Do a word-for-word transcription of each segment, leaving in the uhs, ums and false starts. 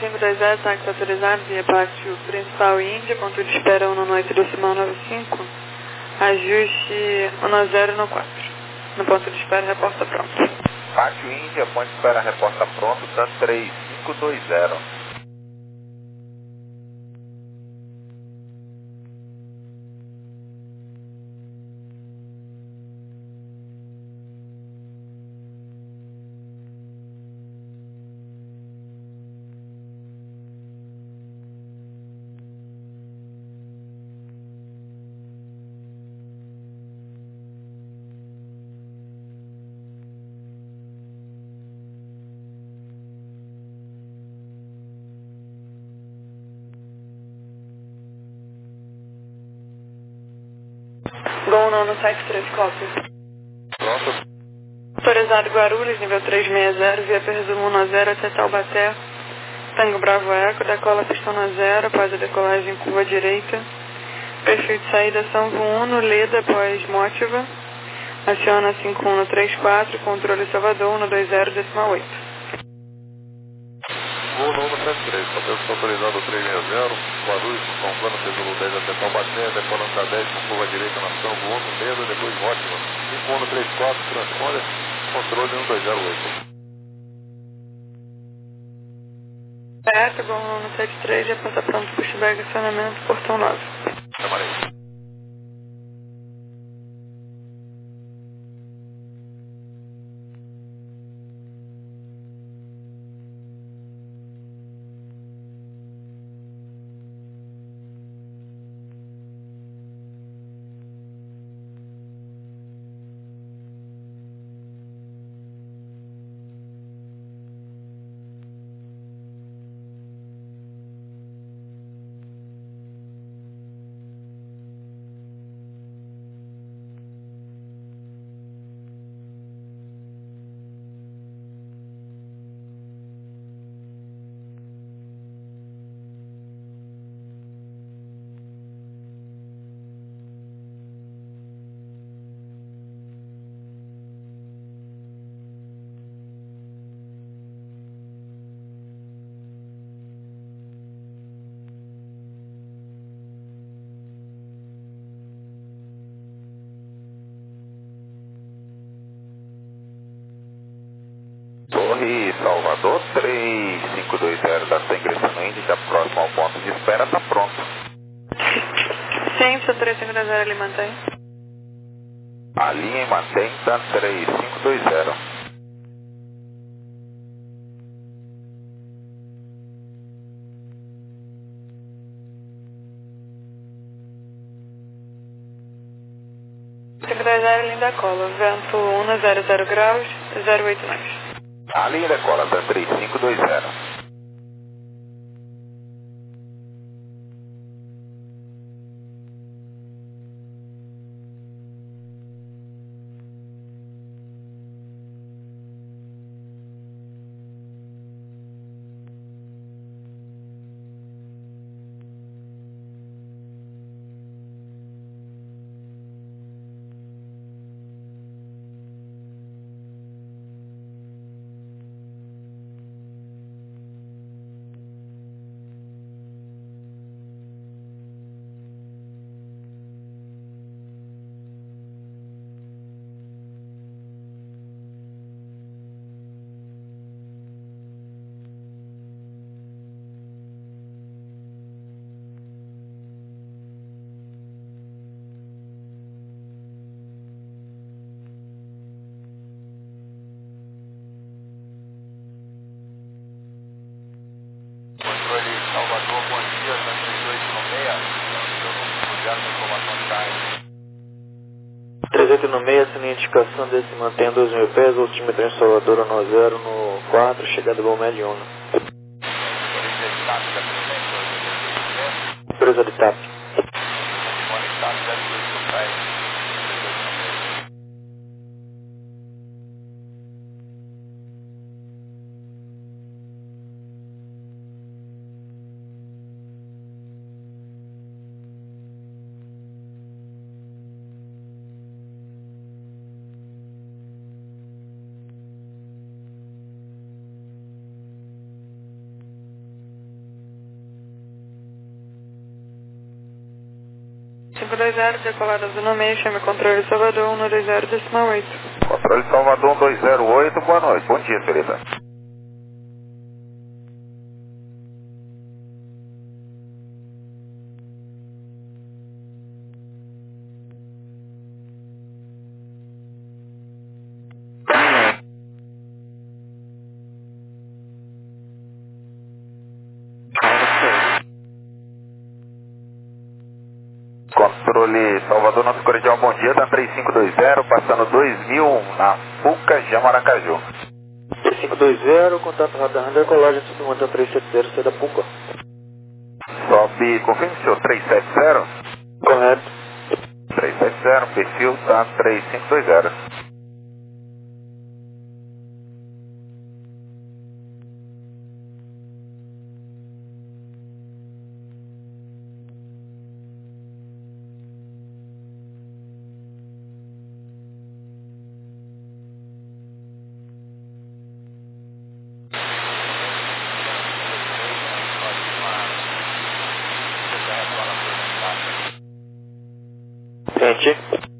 cinco dois zero, táxi autorizado, via pátio principal Índia, ponto de espera um no oito decimal nove cinco, ajuste um zero no quatro. No ponto de espera, reporta pronto. Pátio Índia, ponto de espera, reporta pronto, TAM três cinco dois zero. Gol nono sete três, cópia. Pronto. Autorizado Guarulhos, nível trezentos e sessenta, via presumo um zero até Taubaté. Tango Bravo Eco, decola pistão na zero, após a decolagem curva direita. Perfil de saída São Vuno, Leda após Mótiva. Aciona cinco um três quatro, controle Salvador um dois zero decimal oito. Gol nono sete três, cabeça autorizado trezentos e sessenta, Guarulhos, São Plano, Tesouro dez até Taubaté, decolando a dez com curva direita na São Vuno, Leda, depois Mótiva. cinco um três quatro, transponder, controle um dois zero oito. Certo, Gol nono sete três, já passa pronto, push bag, acionamento, portão nove. Chamarei. Torre Salvador três cinco dois zero, da está ingressando Índia, já próximo ao ponto de espera, está pronto. Sim, seu três cinco dois zero, ele mantém. A linha mantém TAM três cinco dois zero. cinco dois zero, linda cola, vento um zero zero graus, zero oito nove. A linha decola TAM três cinco dois zero. Controle Salvador, bom dia, TAM três oito três oito nove seis, essa minha indicação desse mantém dois mil pés, altímetro em Salvador no zero no quatro, chegada Bom Médio um. Empresa de TAP. cinco dois zero, decolada zona seis, chame controle Salvador um dois zero decimal oito. Controle Salvador um dois zero oito, boa noite. Bom dia, senhorita. Controle Salvador, nosso cordial bom dia, da três cinco dois zero, passando dois mil na Fuca, Jamaracaju. três cinco dois zero, contato radar, decolagem submantendo três sete zero, C da Puca. Sobe, confirme, senhor, três sete zero? Correto. três sete zero, perfil tá três cinco dois zero. Gente.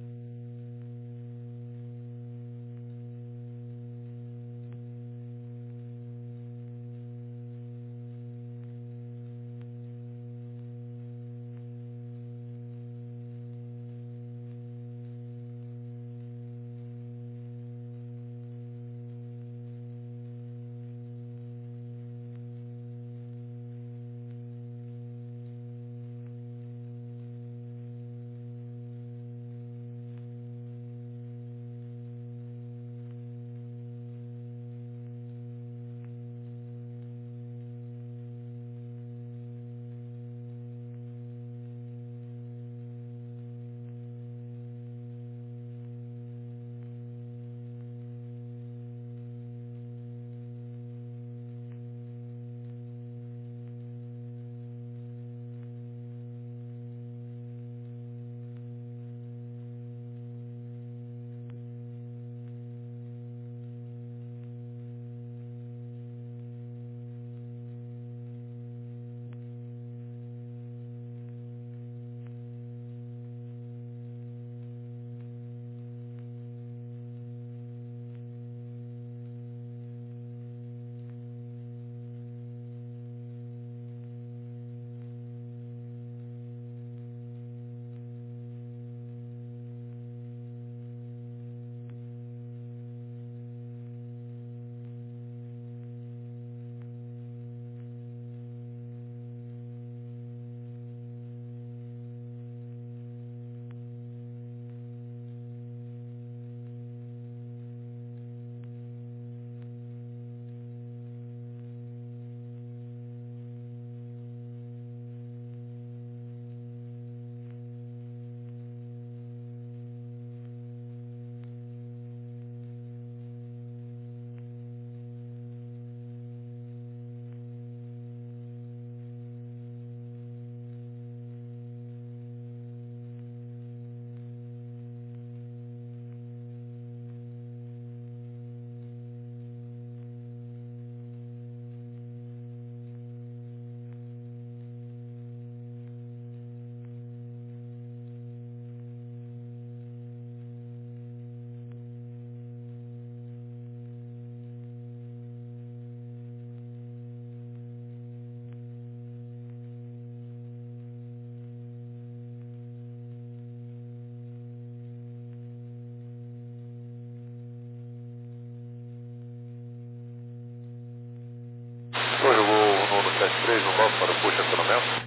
três um nove para o push acionamento.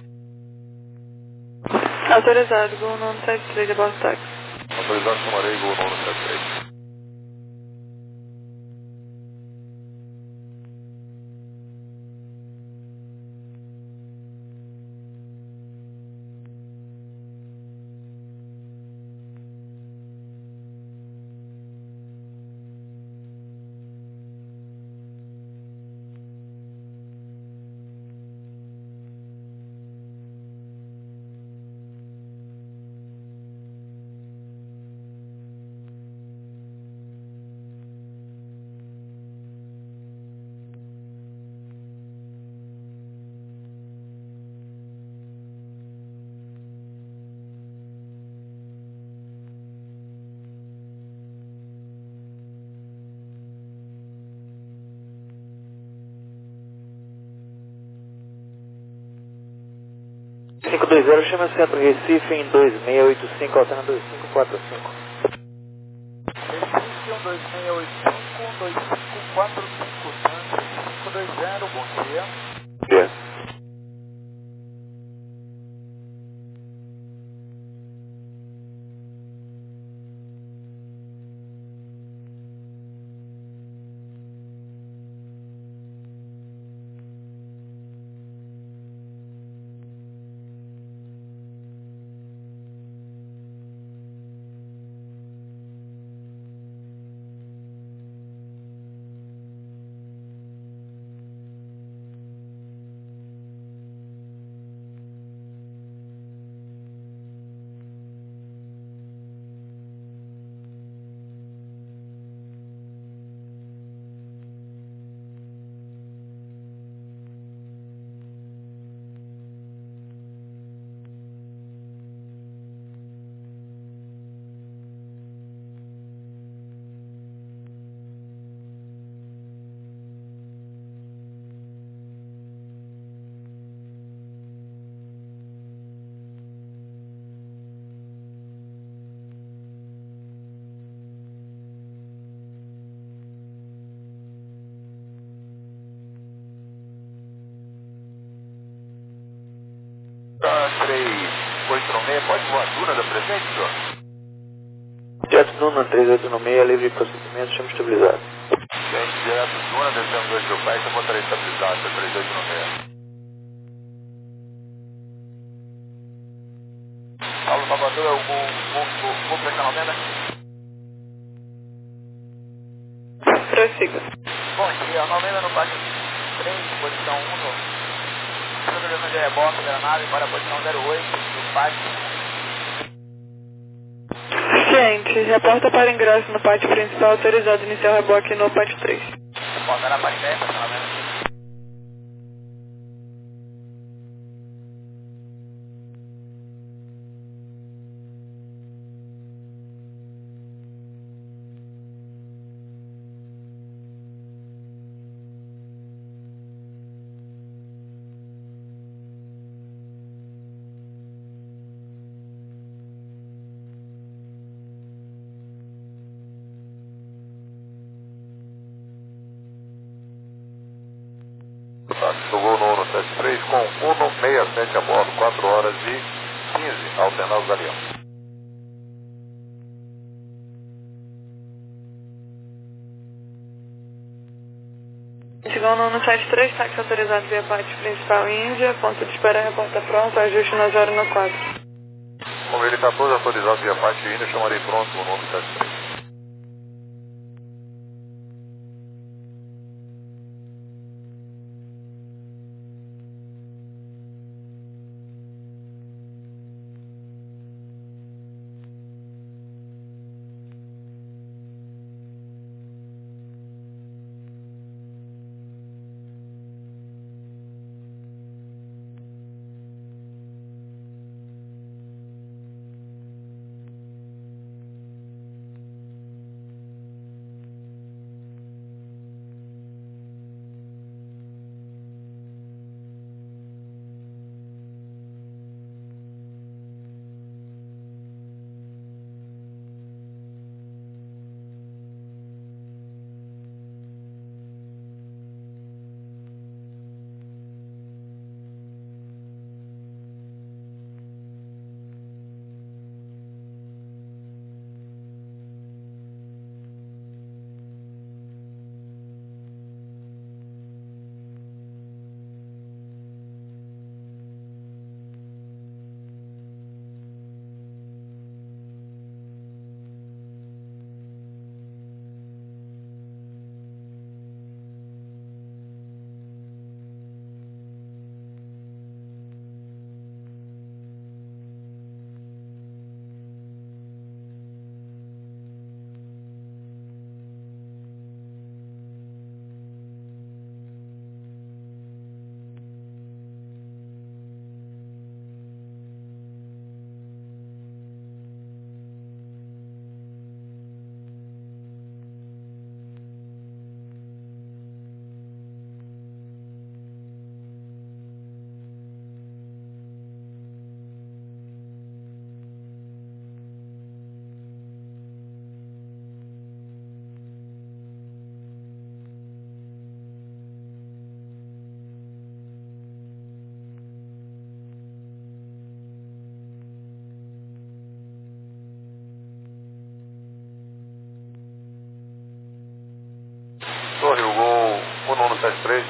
Autorizado, Gol nono sete três, aborto táxi. Autorizado, chamarei Gol nono sete três. cinco dois zero, chama Centro Recife em dois seis oito cinco, altena dois cinco quatro cinco. Recife um dois seis oito cinco, dois cinco quatro cinco, Centro cinco dois zero, bom dia. Dia. três oito nove seis, pode voar Duna da presente, senhor? Jet Duna três oito nove seis, livre procedimento, chama estabilizado. Gente, Jet Duna, descendo dois mil pés, eu botarei estabilizado, três oito nove seis. Paulo Salvador, o vou prestar na venda? Prossiga. Bom dia, Almenda no Pátio três, posição um, no Centro de Reboque da nave para a posição zero oito, do pátio. Ciente, reporta para ingresso no pátio principal, autorizado iniciar reboque no pátio três. Reporta na parte dez, estacionamento. Do voo no Uno setenta e três com Uno sessenta e sete a bordo, quatro horas e quinze, alternando Galeão. Chegou no Uno setenta e três, táxi autorizado via pátio principal Índia, ponto de espera, reporta pronto, ajuste no zero no quatro. Como ele quatorze autorizado via parte Índia, chamarei pronto o Uno setenta e três.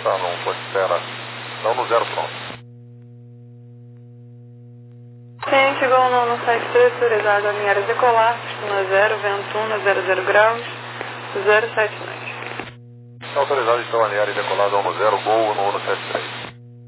está num ponto de espera, não no zero pronto. Sim, chegou o nono sete três, autorizado a alinhar e decolar, pistona zero, vento um, zero zero graus, zero sete nove. Autorizado então a alinhar e decolar, no zero, gol no um sete três.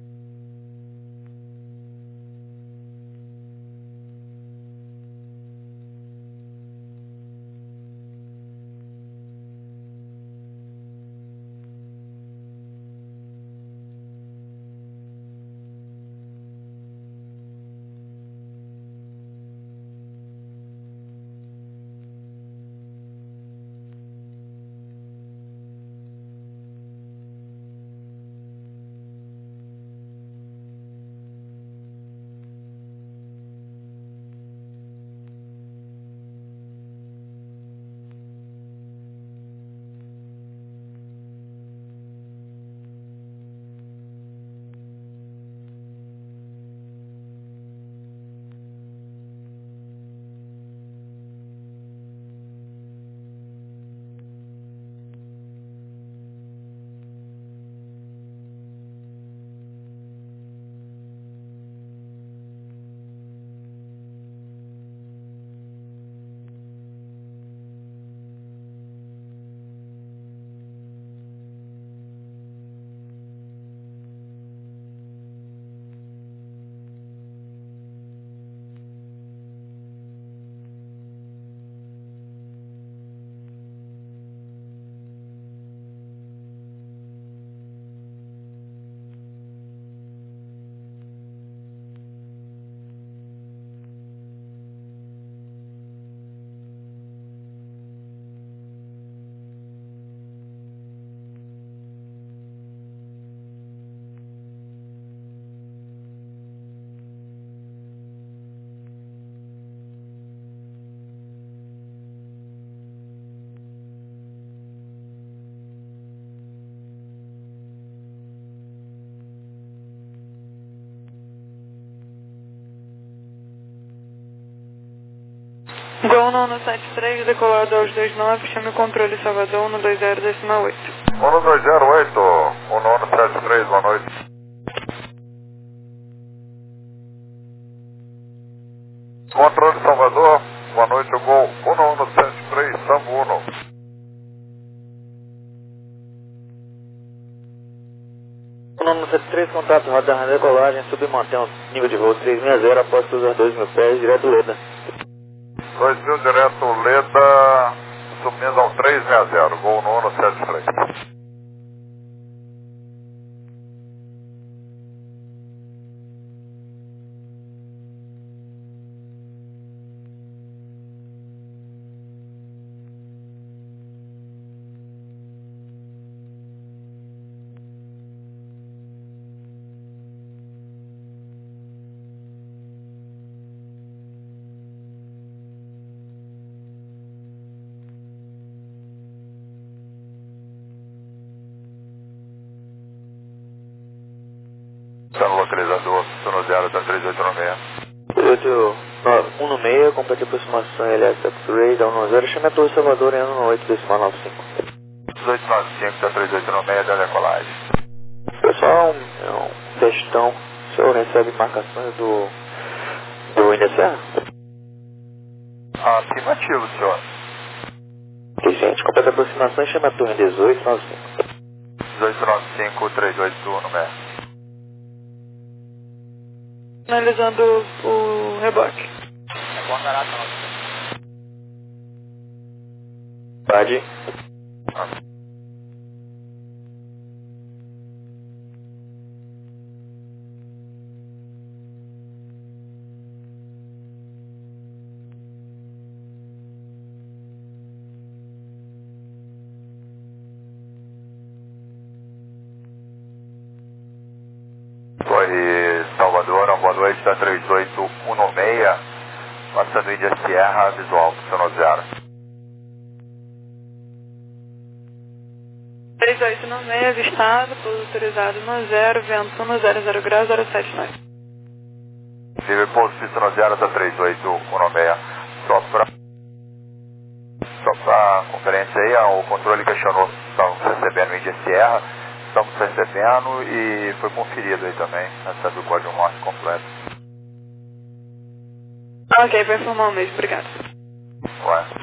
Gol no um sete três, decolado aos dois nove, chame o controle Salvador um dois zero decimal oito. um dois zero oito, um sete três, boa noite. Controle Salvador, boa noite, o gol um sete três, Sambo um. um sete três, contato, radar, decolagem, submantém o nível de voo três seis zero após cruzar dois mil pés, direto Leda. dois mil direto Leda, subindo ao três seis zero, gol no um sete três. Está no localizador, Sono zero, tá três oito nove seis. um no meio, completa aproximação L S X-Ray, da um zero, chame a Torre Salvador em um oito decimal nove cinco. dois nove cinco, tá três oito nove seis, da decolagem. Pessoal, é um testão, o senhor recebe marcações do, do I N S A? Afirmativo, senhor. Ok, gente, completa aproximação e chame a Torre dezoito nove cinco. dezoito nove cinco, três oito nove seis. Analisando o reboque. É bom andar não. Pode. Torre Salvador, boa noite, da três oito um seis, passando Índia Sierra, visual, Sono zero. três oito nove seis, avistado, pouso autorizado no zero, vento um, zero zero graus, zero sete nove. Nível pouso Sono zero, da três oito um seis, só para só para conferência aí, o controle questionou se estão recebendo Índia Sierra, estamos recebendo e foi conferido aí também, recebe o código morte completo. Ok, vai informar o mesmo, obrigado. Ué.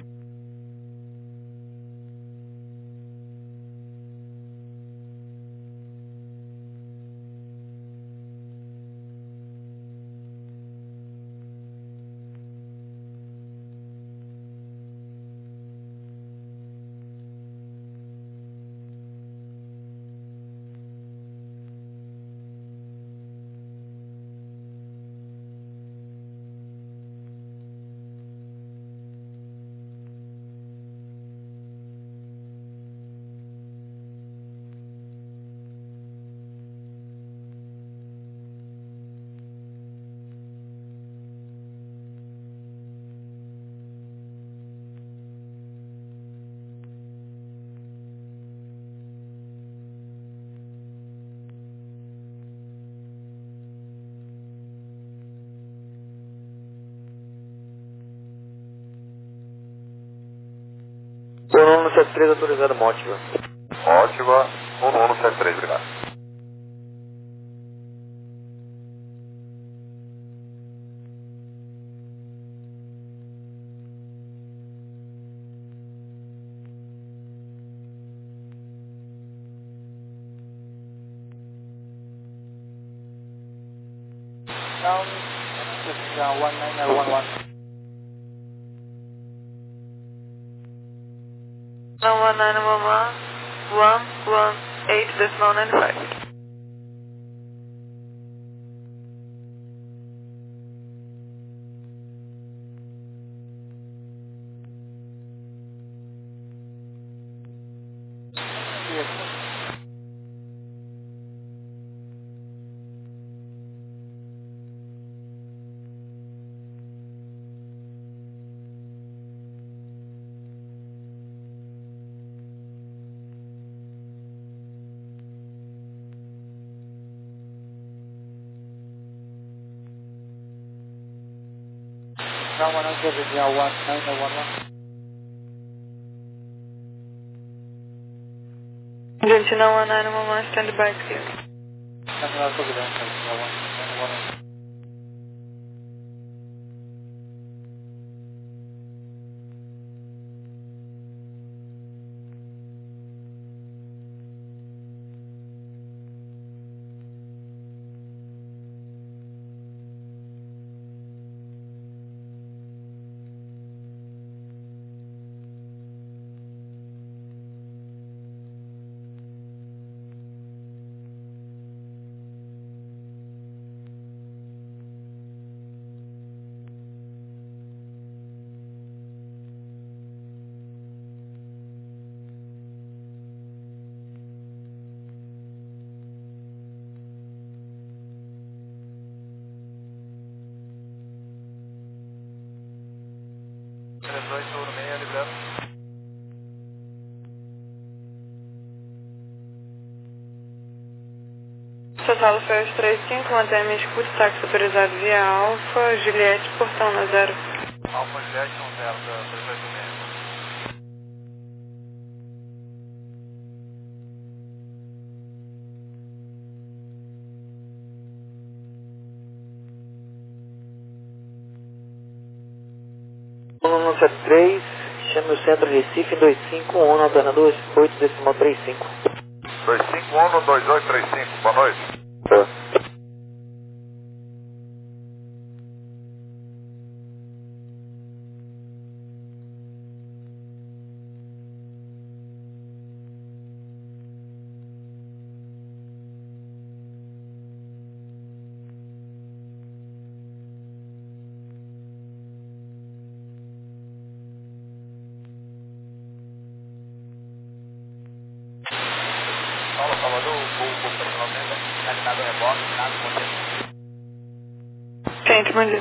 Uno setenta e três autorizado Mótiva. Mótiva, Uno setenta e três, obrigado. Down, this is uh, one nine nine one one. Não, one nine one one, one one eight decimal nine five. Now one nine seven zero one nine nine one one. Argentina one nine one one, stand by clear. Terminal Providência, zero one nine one one. dezoito, Ouro seis, librando. Total Ferros trinta e cinco, mantém a escuta, táxi autorizado via Alfa, Juliette, portão na zero. Alfa Juliette, um zero, dezoito seis. Uno setenta e três, chame o centro Recife dois cinco um, alternador oito decimal trinta e cinco. dois cinco um, dois oito três cinco, boa noite. Tá. Paulo, Salvador, voo operacionalmente, finalizado o reboque, nada acontece. Gente, bom dia.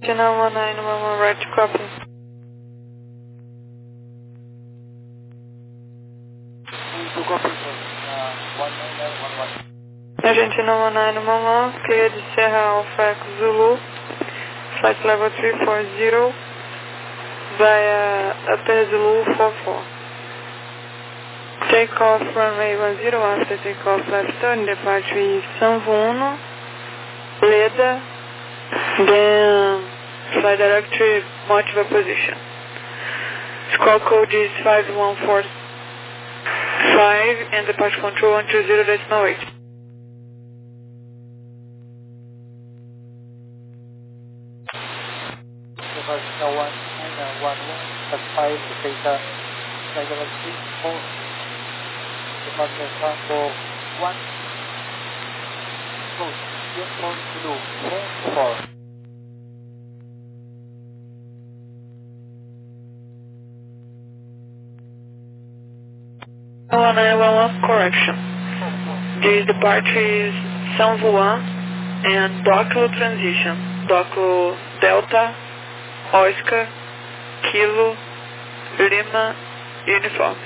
Channel one nine one one, right to copy. To copy, uh, one nine nine one one. Argentina one nine one one, clear de Serra Alpha Echo Zulu, flight level three four zero, via Upper Zulu four four. Take off runway one zero after take off left turn, departure is Sanvo Uno, Leda, then flight directory Motiva position. Squawk code is five one four five and departure control one two zero decimal eight. Departure one nine one one, at five, data, flight level three four. Departure Tango one, code, Uniform Blue, four four. one nine one one, correction. This departure is São Juan and Doclo transition. Doclo Delta, Oscar, Kilo, Lima, Uniform.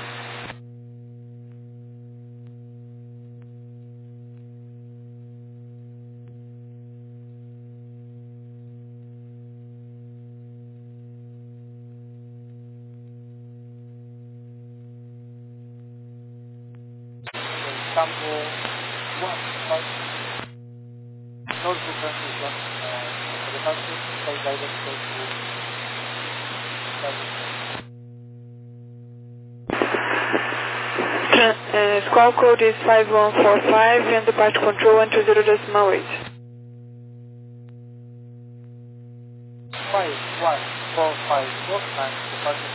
Tango one, five, north to transition, uh, departure, flight guidance code to Uh, squawk code is five one four five and departure control one two zero decimal eight. five one four five four nine, departure.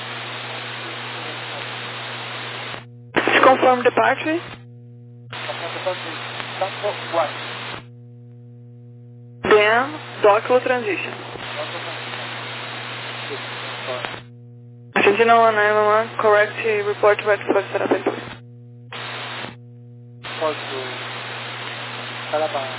Please confirm departure. Departure Tango one. Then Doclo transition. Argentina one nine one one, correct report right first setup and post. Report to Calabang.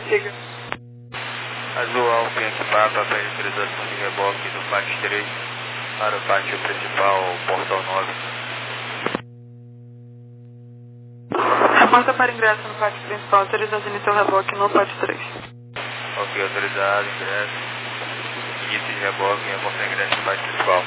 Siga. Azul Alfa aqui Papa, pede autorização de reboque do pátio três para o pátio principal, portal nove. Aponta para ingresso no pátio principal, autorização de iniciar o reboque no pátio três. Ok, autorizado, ingresso. Início de reboque, aponta ingresso no pátio principal.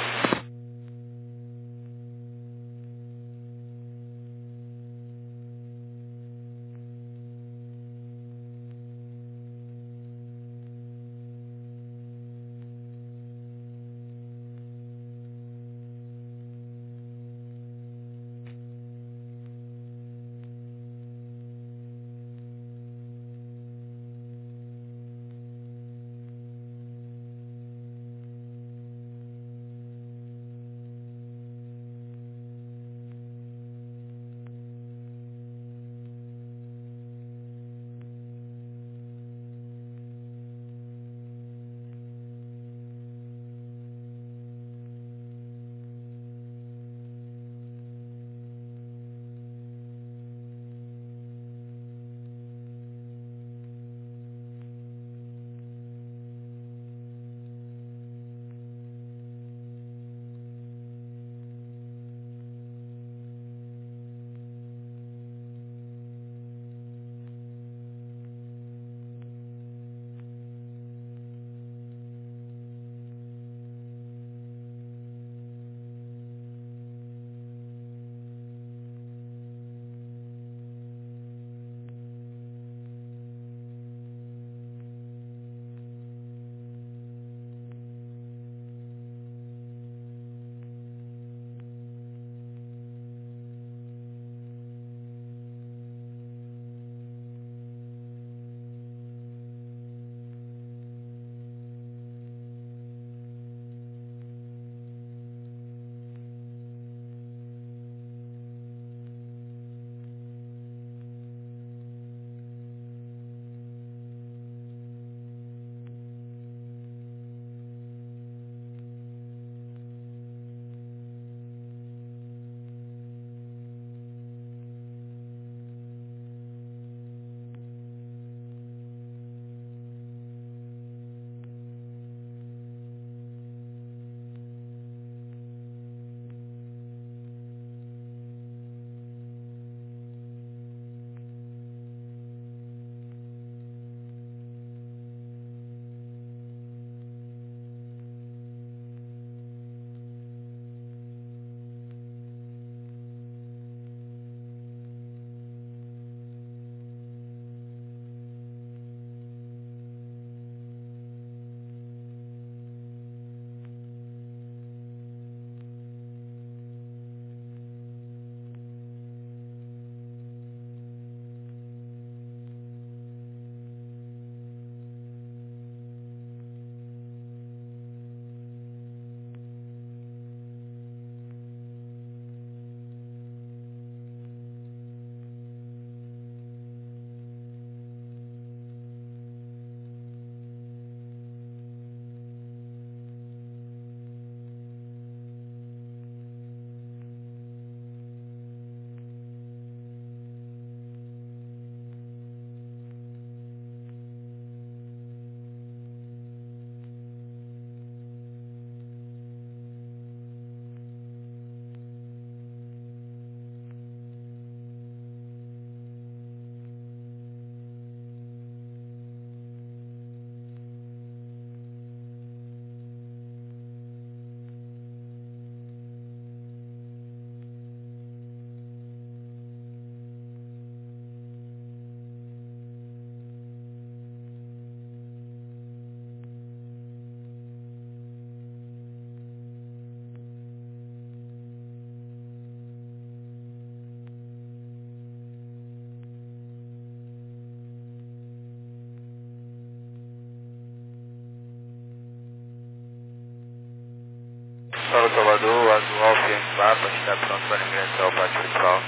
Solo Salvador, Azul Alfa em Papa, está pronto para ingressar ao pátio principal.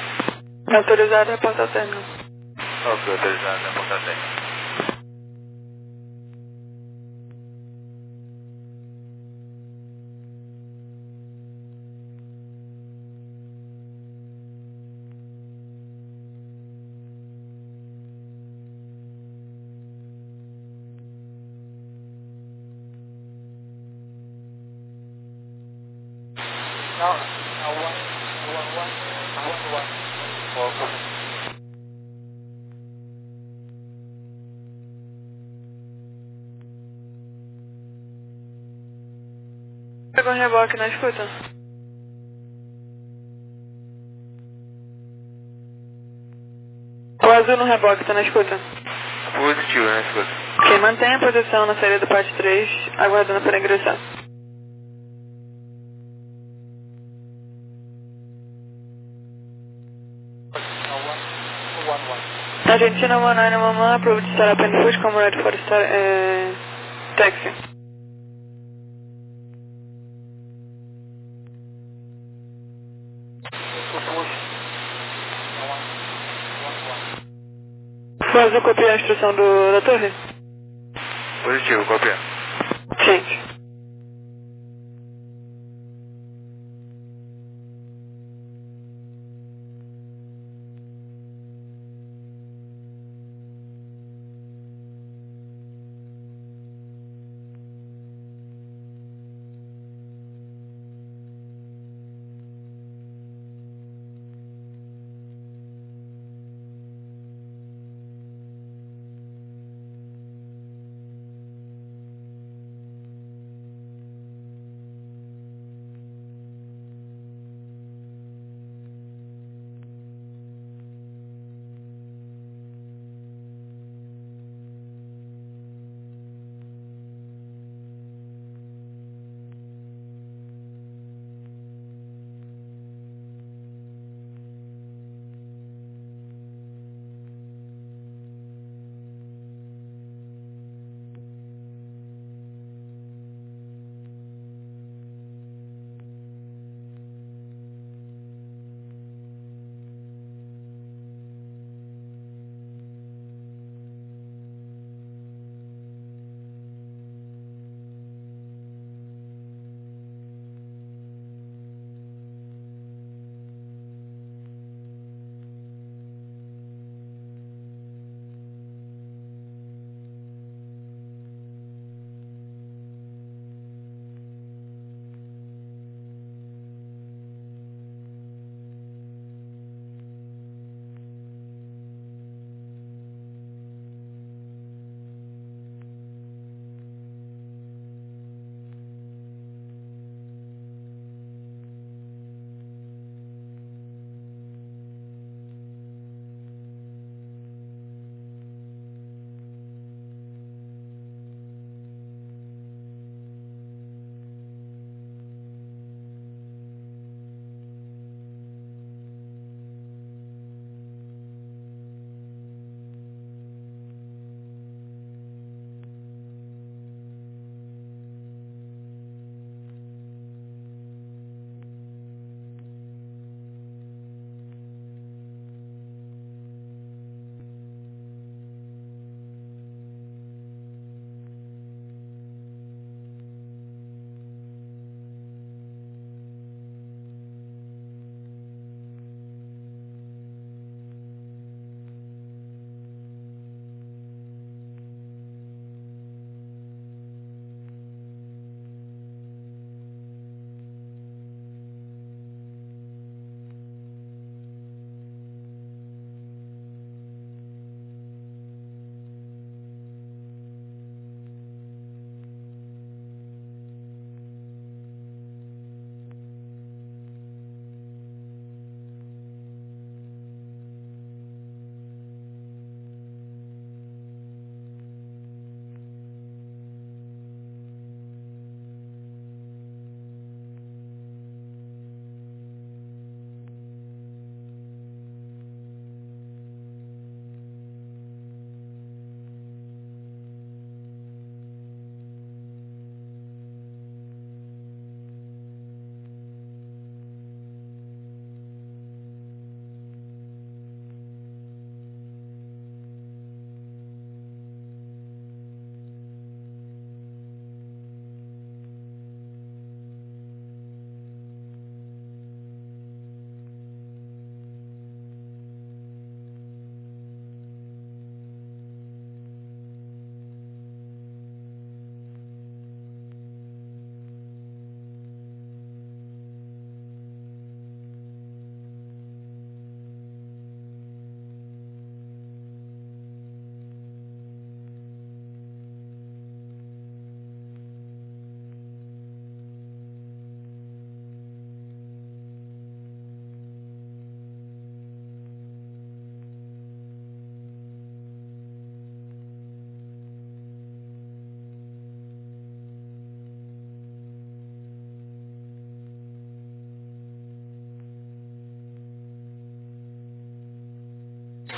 Autorizado a porta término. Ok, autorizado a porta término. Now, now one, one, one, one, one. Foco. Pegou um reboque na escuta. O azul no reboque, tá na escuta? Positivo, na escuta. Ok, mantenha a posição na saída do pátio três, aguardando para ingressar. Argentina one nine one one, approved to start up in push, come ready for start, uh, taxi. O azul copiou a instrução do, da torre? Positivo, copia. Change.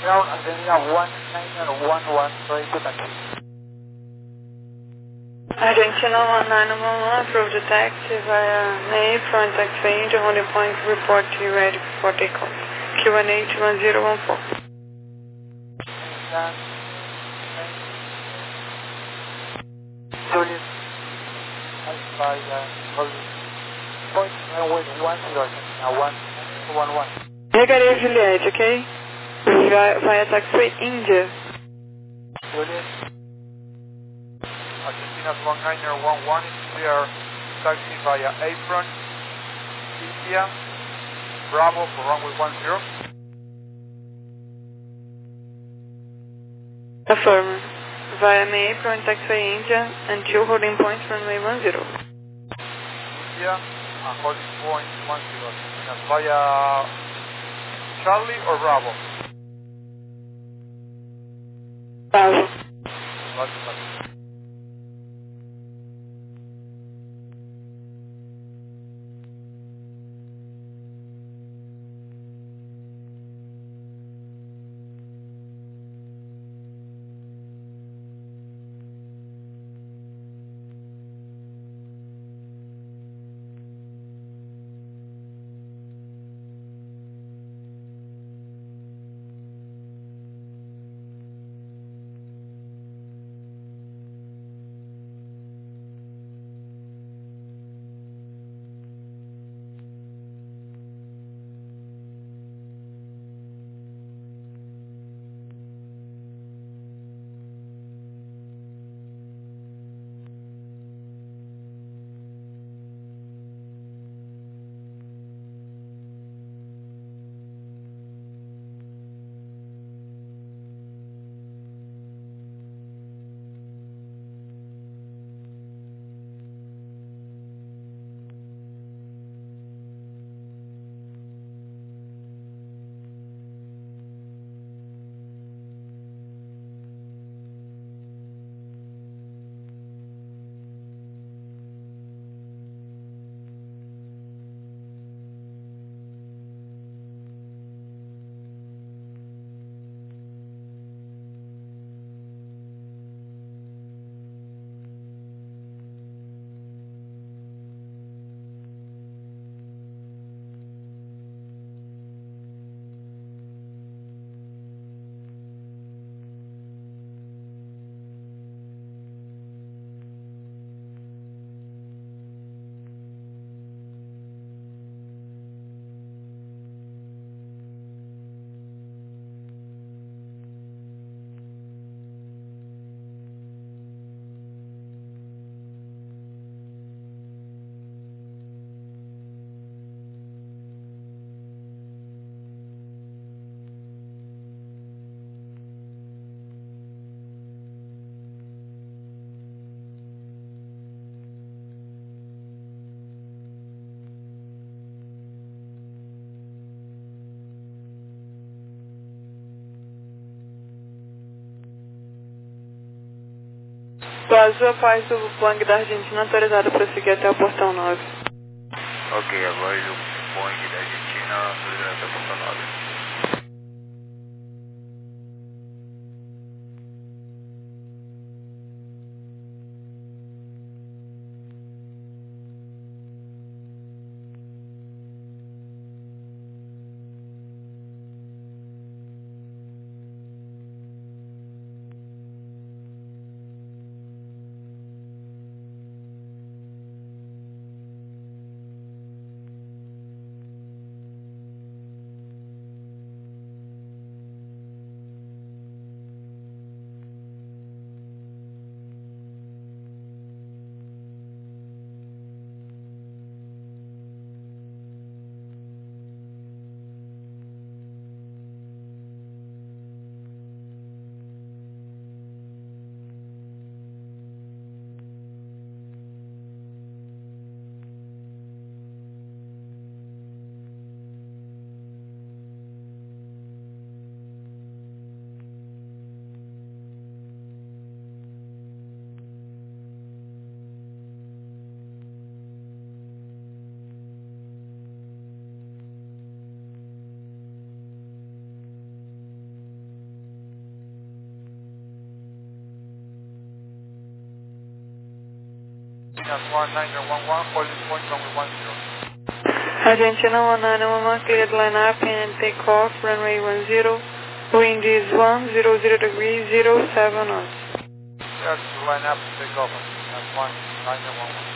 Ground Argentina one nine one one, ready to taxi. Argentina one nine one one, approved the taxi via May, front taxi India, holding point report to you ready for takeoff. Q one eight one zero one four. Juliet, by uh, holding point runway one zero, Argentina one one one. Regalia Juliet, okay? Via, via taxi India. Juliet, Argentina's one nine one one is clear taxi via apron, India, Bravo for runway one zero. Affirm. Via May, apron taxi India, until holding point runway one zero. India, and holding point one zero. Argentina via Charlie or Bravo? Bravo. Roger, roger. Do azul após o Boeing da Argentina autorizado para seguir até o portão nove. Ok, agora o Boeing da Argentina autorizado até o portão nove. that's one nine one one, police point runway one zero. Argentina one nine one one, cleared line up and take off, runway one zero, wind is one zero zero degrees, zero seven knots. Yes, line up and take off, that's one nine one one.